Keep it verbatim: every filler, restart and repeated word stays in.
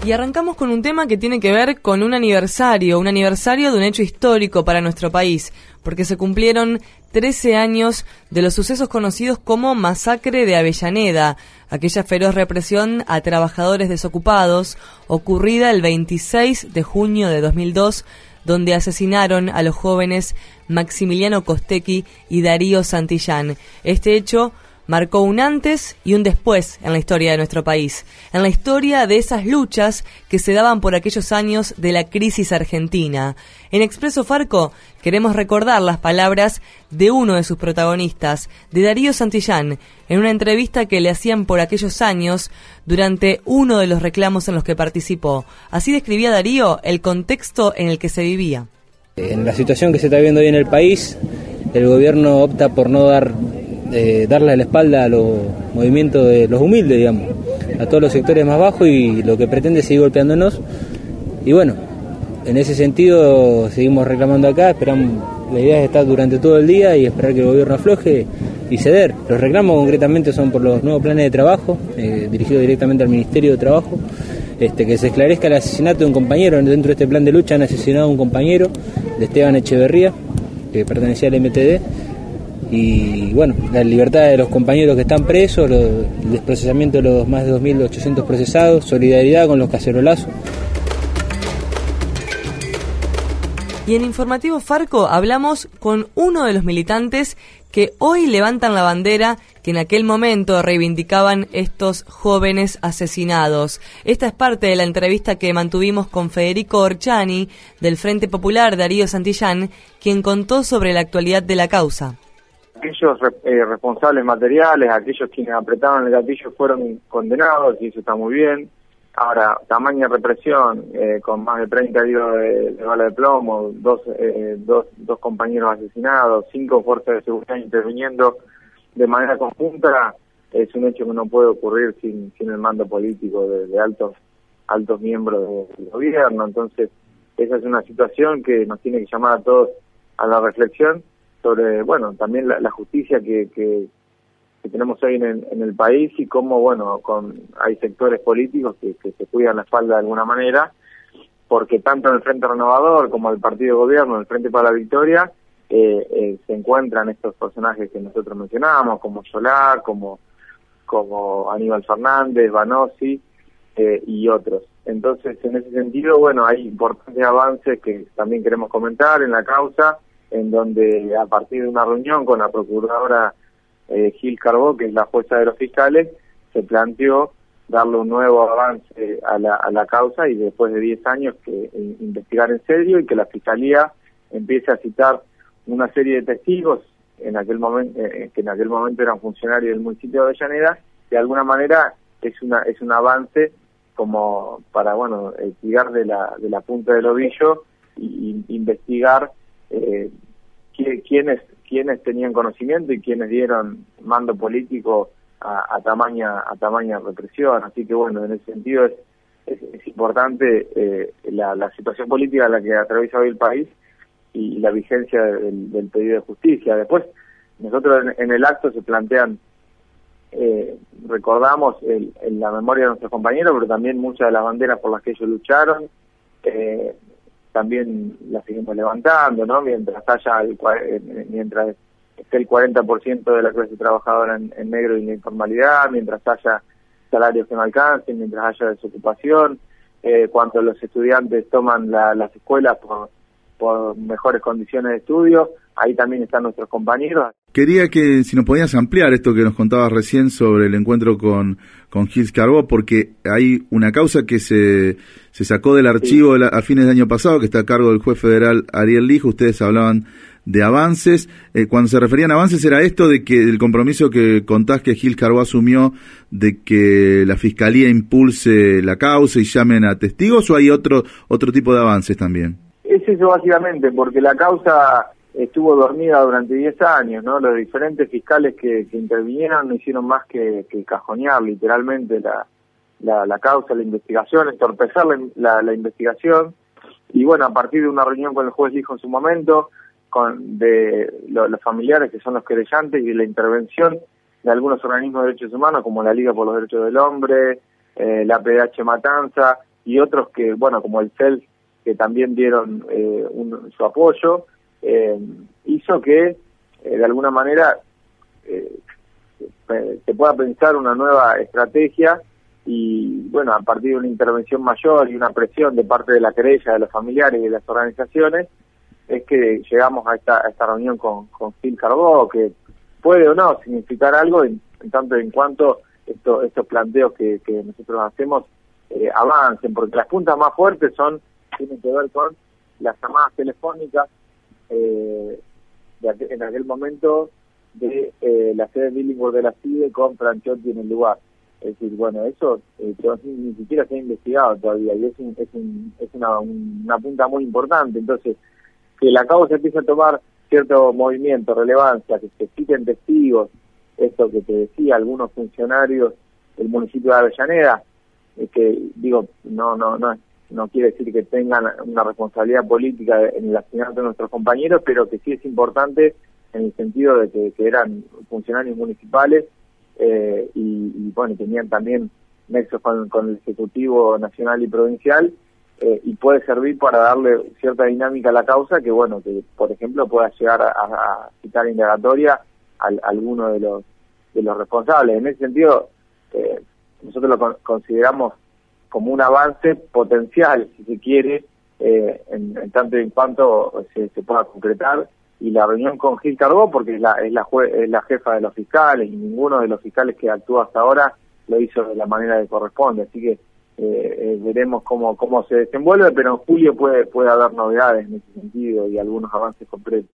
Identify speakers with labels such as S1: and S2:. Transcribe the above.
S1: Y arrancamos con un tema que tiene que ver con un aniversario, un aniversario de un hecho histórico para nuestro país, porque se cumplieron trece años de los sucesos conocidos como Masacre de Avellaneda, aquella feroz represión a trabajadores desocupados, ocurrida el veintiséis de junio de dos mil dos, donde asesinaron a los jóvenes Maximiliano Costecchi y Darío Santillán. Este hecho marcó un antes y un después en la historia de nuestro país, en la historia de esas luchas que se daban por aquellos años de la crisis argentina. En Expreso Farco queremos recordar las palabras de uno de sus protagonistas, de Darío Santillán, en una entrevista que le hacían por aquellos años durante uno de los reclamos en los que participó. Así describía Darío el contexto en el que se vivía.
S2: En la situación que se está viviendo hoy en el país, el gobierno opta por no dar Eh, darle la espalda a los movimientos de los humildes, digamos, a todos los sectores más bajos, y lo que pretende es seguir golpeándonos. Y bueno, en ese sentido seguimos reclamando acá, esperamos, la idea es estar durante todo el día y esperar que el gobierno afloje y ceder. Los reclamos concretamente son por los nuevos planes de trabajo, eh, dirigidos directamente al Ministerio de Trabajo, este, que se esclarezca el asesinato de un compañero. Dentro de este plan de lucha han asesinado a un compañero, de Esteban Echeverría, que pertenecía al M T D. Y bueno, la libertad de los compañeros que están presos, lo, el desprocesamiento de los más de dos mil ochocientos procesados, solidaridad con los cacerolazos.
S1: Y en Informativo Farco hablamos con uno de los militantes que hoy levantan la bandera que en aquel momento reivindicaban estos jóvenes asesinados. Esta es parte de la entrevista que mantuvimos con Federico Orchani, del Frente Popular Darío Santillán, quien contó sobre la actualidad de la causa.
S3: Aquellos eh, responsables materiales, aquellos quienes apretaron el gatillo fueron condenados, y eso está muy bien. Ahora, tamaña represión, eh, con más de treinta heridos de, de bala de plomo, dos, eh, dos, dos compañeros asesinados, cinco fuerzas de seguridad interviniendo de manera conjunta, es un hecho que no puede ocurrir sin, sin el mando político de, de altos, altos miembros del gobierno. Entonces, esa es una situación que nos tiene que llamar a todos a la reflexión sobre, bueno, también la, la justicia que, que, que tenemos hoy en, en el país, y cómo, bueno, con hay sectores políticos que, que se cuidan la espalda de alguna manera, porque tanto en el Frente Renovador como el Partido de Gobierno, el Frente para la Victoria, eh, eh, se encuentran estos personajes que nosotros mencionábamos, como Solar, como, como Aníbal Fernández, Banossi, eh, y otros. Entonces, en ese sentido, bueno, hay importantes avances que también queremos comentar en la causa, en donde a partir de una reunión con la procuradora eh, Gil Carbó, que es la jueza de los fiscales, se planteó darle un nuevo avance a la, a la causa, y después de diez años que eh, investigar en serio, y que la fiscalía empiece a citar una serie de testigos en aquel momento eh, que en aquel momento eran funcionarios del municipio de Avellaneda. De alguna manera es una es un avance como para, bueno, eh, tirar de la de la punta del ovillo y, y investigar eh, quiénes quiénes tenían conocimiento y quiénes dieron mando político a, a tamaña a tamaña represión. Así que, bueno, en ese sentido es es, es importante eh, la, la situación política en la que atraviesa hoy el país y, y la vigencia del, del pedido de justicia. Después, nosotros en, en el acto se plantean, eh, recordamos el, en la memoria de nuestros compañeros, pero también muchas de las banderas por las que ellos lucharon, eh, también las seguimos levantando, ¿no? Mientras haya el, mientras esté el cuarenta por ciento de la clase trabajadora en, en negro y en la informalidad, mientras haya salarios que no alcancen, mientras haya desocupación, eh, cuando los estudiantes toman la, las escuelas por, por mejores condiciones de estudio, ahí también están nuestros compañeros.
S4: Quería que si nos podías ampliar esto que nos contabas recién sobre el encuentro con, con Gil Carbó, porque hay una causa que se, se sacó del archivo sí. a fines del año pasado, que está a cargo del juez federal Ariel Lijo. Ustedes hablaban de avances. Eh, cuando se referían a avances, ¿era esto de que el compromiso que contás que Gil Carbó asumió de que la Fiscalía impulse la causa y llamen a testigos, o hay otro otro tipo de avances también?
S3: Es eso básicamente, porque la causa estuvo dormida durante diez años, ¿no? Los diferentes fiscales que, que intervinieron no hicieron más que, que cajonear literalmente la, la, la causa, la investigación, entorpecer la, la, la investigación. Y bueno, a partir de una reunión con el juez Lijo en su momento, con de lo, los familiares que son los querellantes, y la intervención de algunos organismos de derechos humanos como la Liga por los Derechos del Hombre, eh, la P D H Matanza, y otros que, bueno, como el C E L, que también dieron eh, un, su apoyo, eh, hizo que eh, de alguna manera eh, se pueda pensar una nueva estrategia y, bueno, a partir de una intervención mayor y una presión de parte de la querella, de los familiares y de las organizaciones, es que llegamos a esta, a esta reunión con, con Gil Carbó, que puede o no significar algo en, en tanto en cuanto esto, estos planteos que, que nosotros hacemos eh, avancen, porque las puntas más fuertes son tienen que ver con las llamadas telefónicas eh, de aquel, en aquel momento de eh, la sede Billinghurst de la CIDE con Franchotti en el lugar. Es decir, bueno, eso eh, ni, ni siquiera se ha investigado todavía y es, un, es, un, es una, un, una punta muy importante. Entonces, que la causa empiece a tomar cierto movimiento, relevancia, que se citen testigos, esto que te decía, algunos funcionarios del municipio de Avellaneda, eh, que digo, no no no no quiere decir que tengan una responsabilidad política en el asesinato de nuestros compañeros, pero que sí es importante en el sentido de que, que eran funcionarios municipales eh, y, y bueno, tenían también nexos con, con el Ejecutivo Nacional y Provincial, eh, y puede servir para darle cierta dinámica a la causa, que bueno, que por ejemplo pueda llegar a, a citar indagatoria a, a alguno de los de los responsables. En ese sentido, eh, nosotros lo con, consideramos como un avance potencial, si se quiere, eh, en, en tanto y en cuanto se, se pueda concretar, y la reunión con Gil Carbó, porque es la, es, la jue, es la jefa de los fiscales, y ninguno de los fiscales que actúa hasta ahora lo hizo de la manera que corresponde, así que eh, eh, veremos cómo, cómo se desenvuelve, pero en julio puede, puede haber novedades en ese sentido y algunos avances concretos.